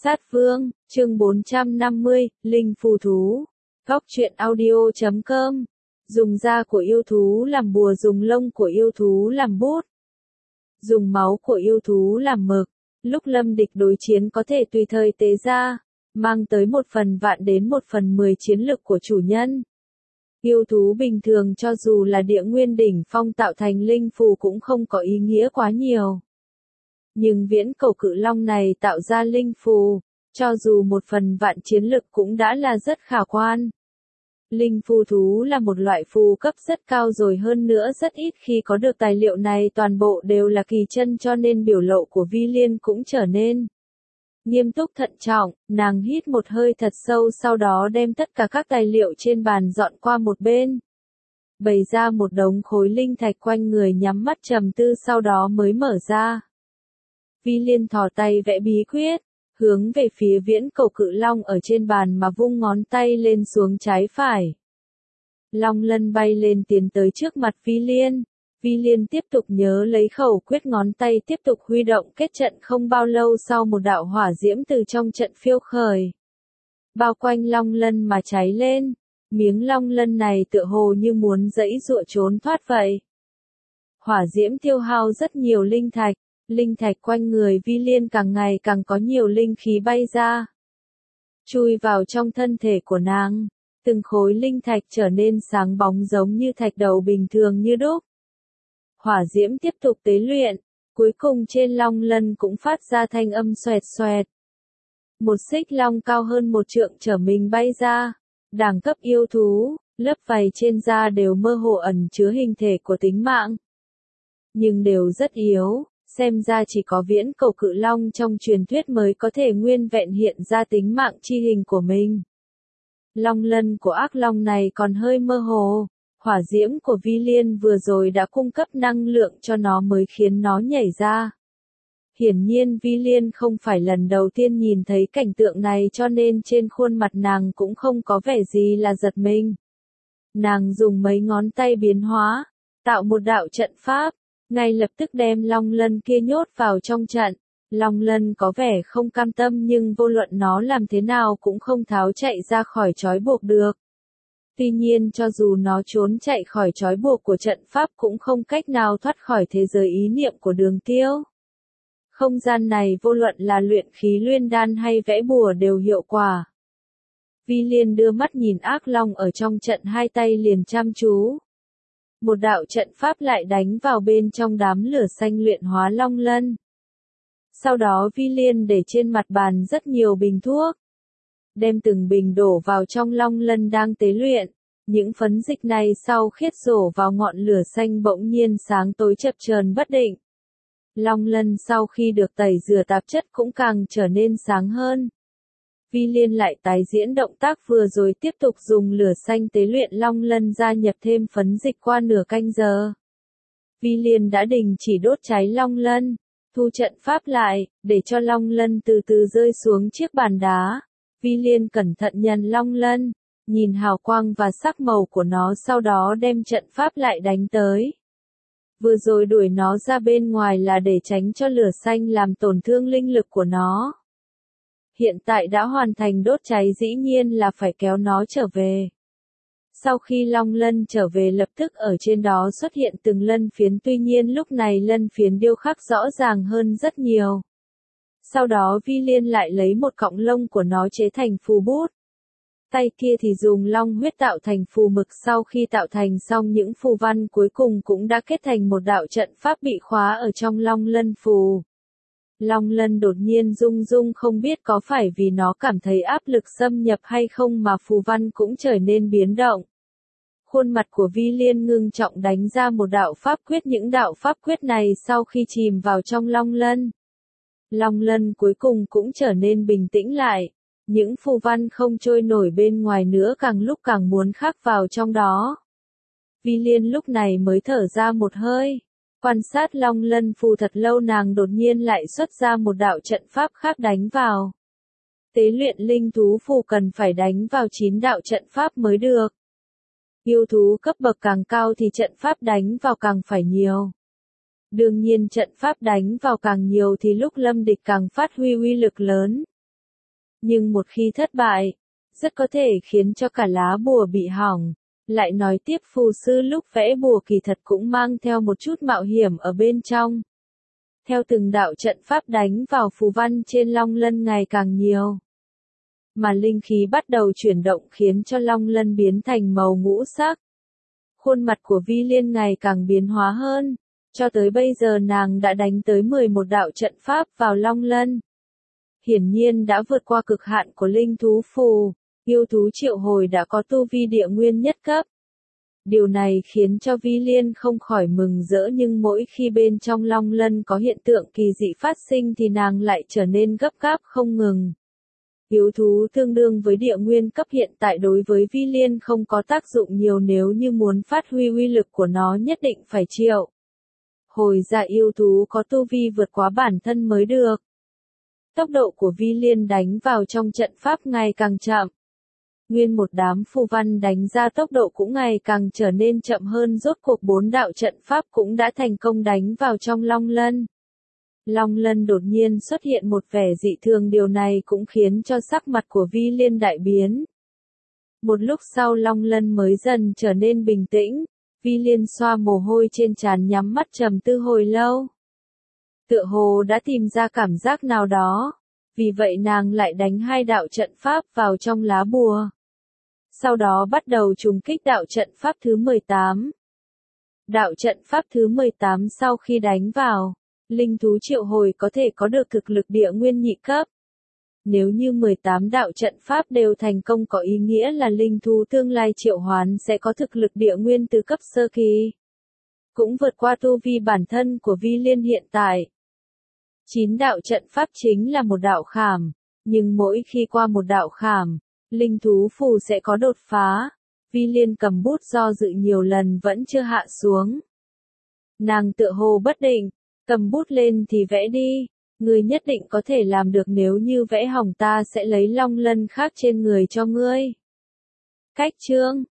Sát Vương, chương 450, Linh Phù Thú. Góc truyện audio.com. Dùng da của yêu thú làm bùa, dùng lông của yêu thú làm bút, dùng máu của yêu thú làm mực. Lúc lâm địch đối chiến có thể tùy thời tế ra, mang tới 1/vạn đến 1/10 chiến lực của chủ nhân. Yêu thú bình thường cho dù là địa nguyên đỉnh phong tạo thành linh phù cũng không có ý nghĩa quá nhiều. Nhưng viễn cổ cự long này tạo ra linh phù, cho dù 1/vạn chiến lực cũng đã là rất khả quan. Linh phù thú là một loại phù cấp rất cao rồi, hơn nữa rất ít khi có được tài liệu này, toàn bộ đều là kỳ chân, cho nên biểu lộ của Vi Liên cũng trở nên nghiêm túc thận trọng. Nàng hít một hơi thật sâu, sau đó đem tất cả các tài liệu trên bàn dọn qua một bên, bày ra một đống khối linh thạch quanh người, nhắm mắt trầm tư sau đó mới mở ra. Vi Liên thò tay vẽ bí quyết, hướng về phía viễn cổ cự long ở trên bàn mà vung ngón tay lên xuống trái phải. Long lân bay lên tiến tới trước mặt Vi Liên. Vi Liên tiếp tục nhớ lấy khẩu quyết, ngón tay tiếp tục huy động kết trận. Không bao lâu sau, một đạo hỏa diễm từ trong trận phiêu khởi, bao quanh long lân mà cháy lên. Miếng long lân này tựa hồ như muốn giãy giụa trốn thoát vậy. Hỏa diễm tiêu hao rất nhiều linh thạch. Linh thạch quanh người Vi Liên càng ngày càng có nhiều linh khí bay ra, chui vào trong thân thể của nàng. Từng khối linh thạch trở nên sáng bóng giống như thạch đầu bình thường như đúc. Hỏa diễm tiếp tục tế luyện, cuối cùng trên long lân cũng phát ra thanh âm xoẹt xoẹt. Một xích long cao hơn 1 trượng trở mình bay ra. Đẳng cấp yêu thú, lớp vảy trên da đều mơ hồ ẩn chứa hình thể của tính mạng, nhưng đều rất yếu. Xem ra chỉ có viễn cổ cự long trong truyền thuyết mới có thể nguyên vẹn hiện ra tính mạng chi hình của mình. Long lân của ác long này còn hơi mơ hồ. Hỏa diễm của Vi Liên vừa rồi đã cung cấp năng lượng cho nó mới khiến nó nhảy ra. Hiển nhiên Vi Liên không phải lần đầu tiên nhìn thấy cảnh tượng này, cho nên trên khuôn mặt nàng cũng không có vẻ gì là giật mình. Nàng dùng mấy ngón tay biến hóa, tạo một đạo trận pháp, ngay lập tức đem long lân kia nhốt vào trong trận. Long lân có vẻ không cam tâm, nhưng vô luận nó làm thế nào cũng không tháo chạy ra khỏi trói buộc được. Tuy nhiên cho dù nó trốn chạy khỏi trói buộc của trận pháp cũng không cách nào thoát khỏi thế giới ý niệm của Đường Tiêu. Không gian này vô luận là luyện khí luyện đan hay vẽ bùa đều hiệu quả. Vi Liên đưa mắt nhìn ác long ở trong trận, hai tay liền chăm chú. Một đạo trận pháp lại đánh vào bên trong đám lửa xanh luyện hóa long lân. Sau đó Vi Liên để trên mặt bàn rất nhiều bình thuốc, đem từng bình đổ vào trong long lân đang tế luyện. Những phấn dịch này sau khiết rổ vào ngọn lửa xanh bỗng nhiên sáng tối chập chờn bất định. Long lân sau khi được tẩy rửa tạp chất cũng càng trở nên sáng hơn. Vi Liên lại tái diễn động tác vừa rồi, tiếp tục dùng lửa xanh tế luyện long lân, gia nhập thêm phấn dịch. Qua nửa canh giờ, Vi Liên đã đình chỉ đốt cháy long lân, thu trận pháp lại, để cho long lân từ từ rơi xuống chiếc bàn đá. Vi Liên cẩn thận nhận long lân, nhìn hào quang và sắc màu của nó, sau đó đem trận pháp lại đánh tới. Vừa rồi đuổi nó ra bên ngoài là để tránh cho lửa xanh làm tổn thương linh lực của nó. Hiện tại đã hoàn thành đốt cháy, dĩ nhiên là phải kéo nó trở về. Sau khi long lân trở về, lập tức ở trên đó xuất hiện từng lân phiến, tuy nhiên lúc này lân phiến điêu khắc rõ ràng hơn rất nhiều. Sau đó Vi Liên lại lấy một cọng lông của nó chế thành phù bút. Tay kia thì dùng long huyết tạo thành phù mực, sau khi tạo thành xong những phù văn cuối cùng cũng đã kết thành một đạo trận pháp bị khóa ở trong long lân phù. Long lân đột nhiên rung rung, không biết có phải vì nó cảm thấy áp lực xâm nhập hay không mà phù văn cũng trở nên biến động. Khuôn mặt của Vi Liên ngưng trọng, đánh ra một đạo pháp quyết. Những đạo pháp quyết này sau khi chìm vào trong long lân cuối cùng cũng trở nên bình tĩnh lại. Những phù văn không trôi nổi bên ngoài nữa, càng lúc càng muốn khắc vào trong đó. Vi Liên lúc này mới thở ra một hơi. Quan sát long lân phù thật lâu, nàng đột nhiên lại xuất ra một đạo trận pháp khác đánh vào. Tế luyện linh thú phù cần phải đánh vào 9 đạo trận pháp mới được. Yêu thú cấp bậc càng cao thì trận pháp đánh vào càng phải nhiều. Đương nhiên trận pháp đánh vào càng nhiều thì lúc lâm địch càng phát huy uy lực lớn. Nhưng một khi thất bại, rất có thể khiến cho cả lá bùa bị hỏng. Lại nói tiếp phù sư lúc vẽ bùa kỳ thật cũng mang theo một chút mạo hiểm ở bên trong. Theo từng đạo trận pháp đánh vào phù văn trên long lân ngày càng nhiều. Mà linh khí bắt đầu chuyển động khiến cho long lân biến thành màu ngũ sắc. Khuôn mặt của Vi Liên ngày càng biến hóa hơn. Cho tới bây giờ nàng đã đánh tới 11 đạo trận pháp vào long lân. Hiển nhiên đã vượt qua cực hạn của linh thú phù. Yêu thú triệu hồi đã có tu vi địa nguyên nhất cấp. Điều này khiến cho Vi Liên không khỏi mừng rỡ, nhưng mỗi khi bên trong long lân có hiện tượng kỳ dị phát sinh thì nàng lại trở nên gấp gáp không ngừng. Yêu thú tương đương với địa nguyên cấp hiện tại đối với Vi Liên không có tác dụng nhiều, nếu như muốn phát huy uy lực của nó nhất định phải triệu hồi ra yêu thú có tu vi vượt quá bản thân mới được. Tốc độ của Vi Liên đánh vào trong trận pháp ngày càng chậm. Nguyên một đám phù văn đánh ra tốc độ cũng ngày càng trở nên chậm hơn, rốt cuộc 4 đạo trận pháp cũng đã thành công đánh vào trong long lân. Long lân đột nhiên xuất hiện một vẻ dị thường, điều này cũng khiến cho sắc mặt của Vi Liên đại biến. Một lúc sau long lân mới dần trở nên bình tĩnh, Vi Liên xoa mồ hôi trên trán nhắm mắt trầm tư hồi lâu. Tựa hồ đã tìm ra cảm giác nào đó, vì vậy nàng lại đánh 2 đạo trận pháp vào trong lá bùa. Sau đó bắt đầu trùng kích đạo trận pháp thứ 18. Đạo trận pháp thứ 18 sau khi đánh vào, linh thú triệu hồi có thể có được thực lực địa nguyên nhị cấp. Nếu như 18 đạo trận pháp đều thành công có ý nghĩa là linh thú tương lai triệu hoán sẽ có thực lực địa nguyên từ cấp sơ kỳ. Cũng vượt qua tu vi bản thân của Vi Liên hiện tại. 9 đạo trận pháp chính là một đạo khảm, nhưng mỗi khi qua một đạo khảm, linh thú phù sẽ có đột phá. Vi Liên cầm bút do dự nhiều lần vẫn chưa hạ xuống. Nàng tựa hồ bất định, cầm bút lên thì vẽ đi, ngươi nhất định có thể làm được, nếu như vẽ hỏng ta sẽ lấy long lân khác trên người cho ngươi. Cách chương